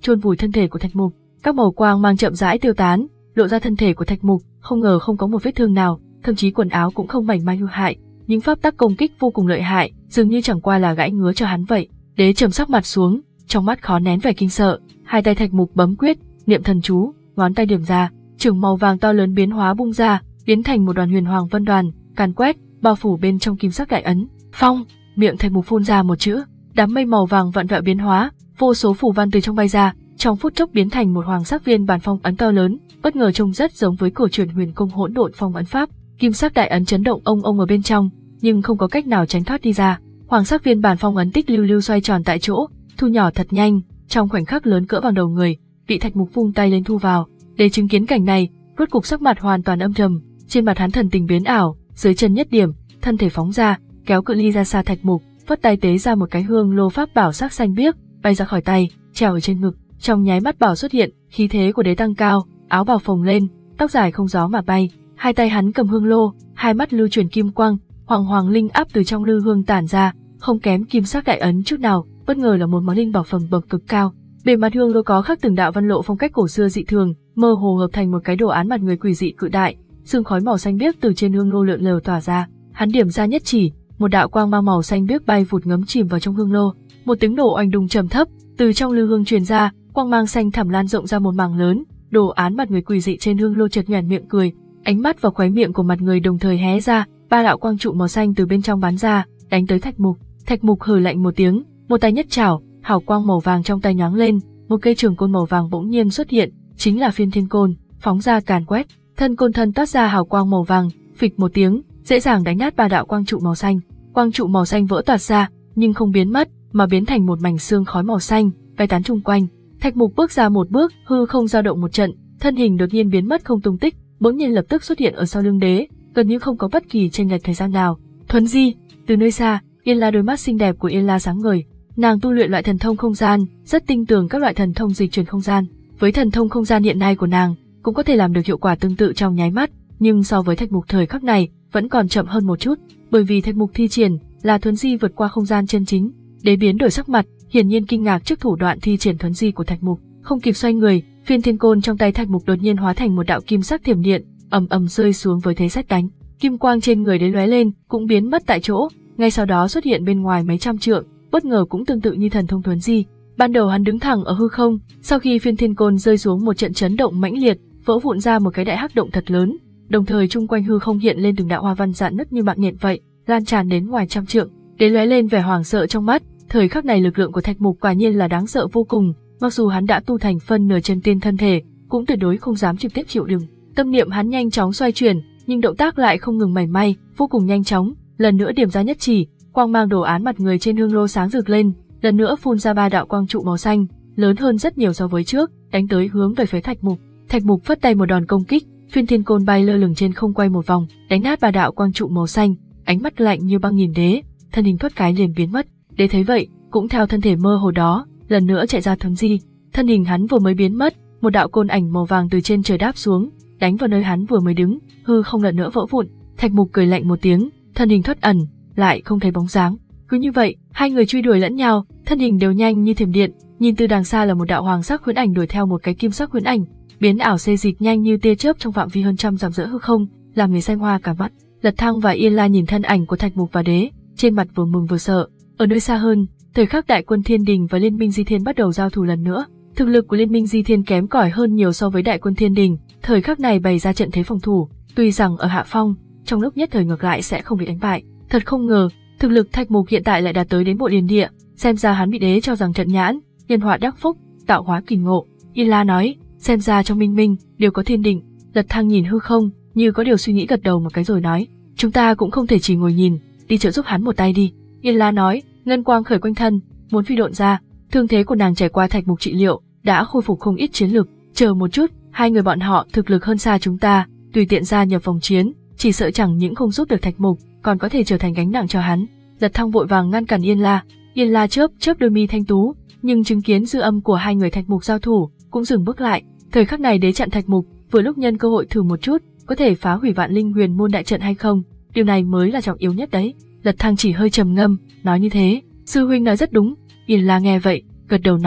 chôn vùi thân thể của Thạch Mục. Các màu quang mang chậm rãi tiêu tán, lộ ra thân thể của Thạch Mục, không ngờ không có một vết thương nào, thậm chí quần áo cũng không mảnh may hư hại. Những pháp tắc công kích vô cùng lợi hại, dường như chẳng qua là gãi ngứa cho hắn vậy. Đế trầm sắc mặt xuống, trong mắt khó nén vẻ kinh sợ, hai tay Thạch Mục bấm quyết, niệm thần chú, ngón tay điểm ra, chưởng màu vàng to lớn biến hóa bung ra, biến thành một đoàn huyền hoàng vân đoàn, càn quét, bao phủ bên trong kim sắc đại ấn. Phong, miệng Thạch Mục phun ra một chữ, đám mây màu vàng vặn vẹo biến hóa, vô số phù văn từ trong bay ra, trong phút chốc biến thành một hoàng sắc viên bản phong ấn to lớn, bất ngờ trông rất giống với cổ truyền huyền công hỗn độn phong ấn pháp. Kim sắc đại ấn chấn động ông ông ở bên trong, nhưng không có cách nào tránh thoát đi ra. Hoàng sắc viên bản phong ấn tích lưu lưu xoay tròn tại chỗ, thu nhỏ thật nhanh, trong khoảnh khắc lớn cỡ bằng đầu người, bị Thạch Mục vung tay lên thu vào. Để chứng kiến cảnh này, rốt cục sắc mặt hoàn toàn âm trầm, trên mặt hắn thần tình biến ảo, dưới chân nhất điểm, thân thể phóng ra, kéo cự ly ra xa Thạch Mục, vất tay tế ra một cái hương lô pháp bảo sắc xanh biếc, bay ra khỏi tay, treo ở trên ngực. Trong nháy mắt bảo xuất hiện, khí thế của đế tăng cao, áo bào phồng lên, tóc dài không gió mà bay, hai tay hắn cầm hương lô, hai mắt lưu chuyển kim quang, hoàng hoàng linh áp từ trong lư hương tản ra, không kém kim sắc đại ấn chút nào, bất ngờ là một món linh bảo phẩm bậc cực cao. Bề mặt hương lô có khắc từng đạo văn lộ phong cách cổ xưa dị thường, mơ hồ hợp thành một cái đồ án mặt người quỷ dị cự đại, sương khói màu xanh biếc từ trên hương lô lượn lờ tỏa ra. Hắn điểm ra nhất chỉ, một đạo quang mang màu xanh biếc bay vụt ngấm chìm vào trong hương lô, một tiếng nổ oanh đùng trầm thấp từ trong lư hương truyền ra, quang mang xanh thẳm lan rộng ra một mảng lớn, đồ án mặt người quỷ dị trên hương lô chợt nhoẻn miệng cười, ánh mắt và khóe miệng của mặt người đồng thời hé ra, ba đạo quang trụ màu xanh từ bên trong bắn ra, đánh tới Thạch Mục. Thạch Mục hừ lạnh một tiếng, một tay nhất chảo, hào quang màu vàng trong tay nhoáng lên, một cây trường côn màu vàng bỗng nhiên xuất hiện, chính là Phiên Thiên Côn, phóng ra càn quét, thân côn thân toát ra hào quang màu vàng, phịch một tiếng, dễ dàng đánh nát ba đạo quang trụ màu xanh. Quang trụ màu xanh vỡ toạc ra, nhưng không biến mất, mà biến thành một mảnh sương khói màu xanh, bay tán chung quanh. Thạch Mục bước ra một bước, hư không dao động một trận, thân hình đột nhiên biến mất không tung tích, bỗng nhiên lập tức xuất hiện ở sau lưng đế, gần như không có bất kỳ chênh lệch thời gian nào. Thuấn di, từ nơi xa, Yên La đôi mắt xinh đẹp của Yên La sáng ngời, nàng tu luyện loại thần thông không gian, rất tinh tường các loại thần thông dịch chuyển không gian. Với thần thông không gian hiện nay của nàng, cũng có thể làm được hiệu quả tương tự trong nháy mắt, nhưng so với Thạch Mục thời khắc này, vẫn còn chậm hơn một chút, bởi vì Thạch Mục thi triển là thuấn di vượt qua không gian chân chính. Đế biến đổi sắc mặt, hiển nhiên kinh ngạc trước thủ đoạn thi triển thuấn di của Thạch Mục, không kịp xoay người, Phiên Thiên Côn trong tay Thạch Mục đột nhiên hóa thành một đạo kim sắc thiểm điện, ầm ầm rơi xuống với thế sét đánh. Kim quang trên người đế lóe lên, cũng biến mất tại chỗ, ngay sau đó xuất hiện bên ngoài mấy trăm trượng, bất ngờ cũng tương tự như thần thông thuấn di. Ban đầu hắn đứng thẳng ở hư không, sau khi Phiên Thiên Côn rơi xuống, một trận chấn động mãnh liệt, vỡ vụn ra một cái đại hắc động thật lớn, đồng thời chung quanh hư không hiện lên từng đạo hoa văn rạn nứt như mạng nhện vậy, lan tràn đến ngoài trăm trượng. Đế lóe lên vẻ hoảng sợ trong mắt, thời khắc này lực lượng của Thạch Mục quả nhiên là đáng sợ vô cùng, mặc dù hắn đã tu thành phân nửa chân tiên thân thể, cũng tuyệt đối không dám trực tiếp chịu đựng. Tâm niệm hắn nhanh chóng xoay chuyển, nhưng động tác lại không ngừng mảy may, vô cùng nhanh chóng, lần nữa điểm ra nhất chỉ, quang mang đồ án mặt người trên hương lô sáng rực lên, lần nữa phun ra ba đạo quang trụ màu xanh, lớn hơn rất nhiều so với trước, đánh tới hướng về phía Thạch Mục. Thạch Mục phất tay một đòn công kích, Phiên Thiên Côn bay lơ lửng trên không quay một vòng, đánh nát ba đạo quang trụ màu xanh, ánh mắt lạnh như băng nhìn đế, thân hình thoát cái liền biến mất. Đế thấy vậy, cũng theo thân thể mơ hồ đó, lần nữa chạy ra thuấn di. Thân hình hắn vừa mới biến mất, một đạo côn ảnh màu vàng từ trên trời đáp xuống, đánh vào nơi hắn vừa mới đứng, hư không lần nữa vỡ vụn. Thạch Mục cười lạnh một tiếng, thân hình thoát ẩn, lại không thấy bóng dáng. Cứ như vậy, hai người truy đuổi lẫn nhau, thân hình đều nhanh như thiểm điện, nhìn từ đằng xa là một đạo hoàng sắc huyễn ảnh đuổi theo một cái kim sắc huyễn ảnh, biến ảo xê dịch nhanh như tia chớp trong phạm vi hơn trăm dặm giữa hư không, làm người say hoa cả mắt. Lật Thăng và Yên La nhìn thân ảnh của Thạch Mục và đế, trên mặt vừa mừng vừa sợ. Ở nơi xa hơn, thời khắc đại quân Thiên Đình và Liên minh Di Thiên bắt đầu giao thủ lần nữa. Thực lực của Liên minh Di Thiên kém cỏi hơn nhiều so với đại quân Thiên Đình, thời khắc này bày ra trận thế phòng thủ, tuy rằng ở hạ phong, trong lúc nhất thời ngược lại sẽ không bị đánh bại. Thật không ngờ, thực lực Thạch Mục hiện tại lại đạt tới đến bộ điền địa, xem ra hắn bị đế cho rằng trận nhãn, nhân họa đắc phúc, tạo hóa kỳ ngộ. Yên La nói, xem ra trong minh minh đều có thiên định. Lật Thăng nhìn hư không, như có điều suy nghĩ gật đầu một cái rồi nói, chúng ta cũng không thể chỉ ngồi nhìn, đi trợ giúp hắn một tay đi. Yên La nói, ngân quang khởi quanh thân, muốn phi độn ra. Thương thế của nàng trải qua Thạch Mục trị liệu, đã khôi phục không ít chiến lực. Chờ một chút, hai người bọn họ thực lực hơn xa chúng ta, tùy tiện gia nhập vòng chiến, chỉ sợ chẳng những không giúp được Thạch Mục, còn có thể trở thành gánh nặng cho hắn. Lật Thăng vội vàng ngăn cản Yên La. Yên La chớp chớp đôi mi thanh tú, nhưng chứng kiến dư âm của hai người Thạch Mục giao thủ, cũng dừng bước lại. Thời khắc này đế chặn Thạch Mục, vừa lúc nhân cơ hội thử một chút, có thể phá hủy Vạn Linh Huyền môn đại trận hay không, điều này mới là trọng yếu nhất đấy. Lật Thăng chỉ hơi trầm ngâm, nói như thế, sư huynh nói rất đúng. Yên La nghe vậy, gật đầu nói,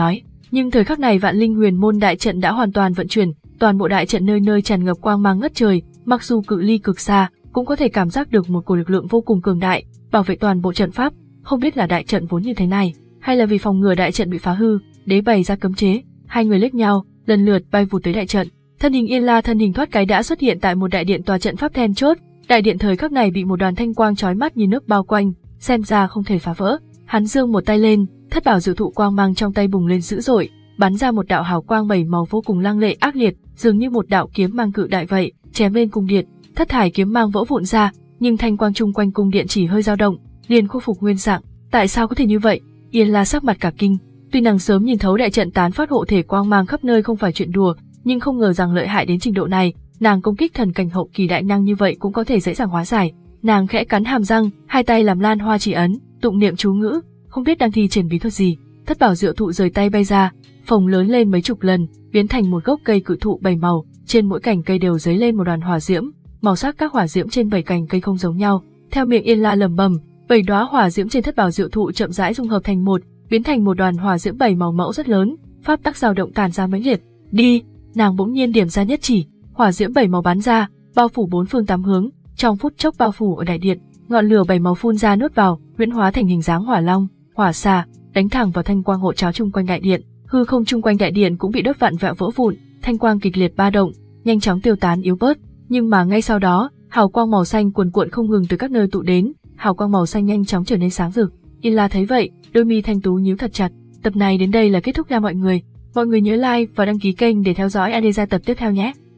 Nhưng thời khắc này Vạn Linh Huyền Môn đại trận đã hoàn toàn vận chuyển, toàn bộ đại trận nơi nơi tràn ngập quang mang ngất trời, mặc dù cự ly cực xa, cũng có thể cảm giác được một cổ lực lượng vô cùng cường đại, bảo vệ toàn bộ trận pháp. Không biết là đại trận vốn như thế này, hay là vì phòng ngừa đại trận bị phá hư, đế bày ra cấm chế. Hai người liếc nhau, lần lượt bay vụt tới đại trận. Thân hình Yên La thân hình thoát cái đã xuất hiện tại một đại điện tòa trận pháp then chốt. Đại điện thời khắc này bị một đoàn thanh quang chói mắt như nước bao quanh, xem ra không thể phá vỡ. Hắn giương một tay lên, thất bảo diệu thụ quang mang trong tay bùng lên dữ dội, bắn ra một đạo hào quang bảy màu vô cùng lăng lệ ác liệt, dường như một đạo kiếm mang cự đại vậy, chém lên cung điện. Thất thải kiếm mang vỡ vụn ra, nhưng thanh quang chung quanh cung điện chỉ hơi dao động, liền khôi phục nguyên dạng. Tại sao có thể như vậy? Yên La sắc mặt cả kinh. Tuy nàng sớm nhìn thấu đại trận tán phát hộ thể quang mang khắp nơi không phải chuyện đùa, nhưng không ngờ rằng lợi hại đến trình độ này. Nàng công kích thần cảnh hậu kỳ đại năng như vậy cũng có thể dễ dàng hóa giải. Nàng khẽ cắn hàm răng, hai tay làm lan hoa chỉ ấn, tụng niệm chú ngữ, không biết đang thi triển bí thuật gì. Thất bảo diệu thụ rời tay bay ra, phồng lớn lên mấy chục lần, biến thành một gốc cây cự thụ bảy màu. Trên mỗi cành cây đều dấy lên một đoàn hỏa diễm, màu sắc các hỏa diễm trên bảy cành cây không giống nhau. Theo miệng Yên La lẩm bẩm, bảy đóa hỏa diễm trên thất bảo diệu thụ chậm rãi dung hợp thành một, biến thành một đoàn hỏa diễm bảy màu mẫu rất lớn, pháp tắc dao động tàn ra mãnh liệt. Đi, nàng bỗng nhiên điểm ra nhất chỉ, hỏa diễm bảy màu bắn ra, bao phủ bốn phương tám hướng, trong phút chốc bao phủ ở đại điện, ngọn lửa bảy màu phun ra nuốt vào, huyễn hóa thành hình dáng hỏa long, hỏa xà, đánh thẳng vào thanh quang hộ cháo chung quanh đại điện. Hư không chung quanh đại điện cũng bị đốt vặn vẹo vỡ vụn, thanh quang kịch liệt ba động, nhanh chóng tiêu tán yếu bớt. Nhưng mà ngay sau đó, hào quang màu xanh cuồn cuộn không ngừng từ các nơi tụ đến, hào quang màu xanh nhanh chóng trở nên sáng rực. Yên La thấy vậy, đôi mi thanh tú nhíu thật chặt. Tập này đến đây là kết thúc nha mọi người. Mọi người nhớ like và đăng ký kênh để theo dõi Adesa tập tiếp theo nhé.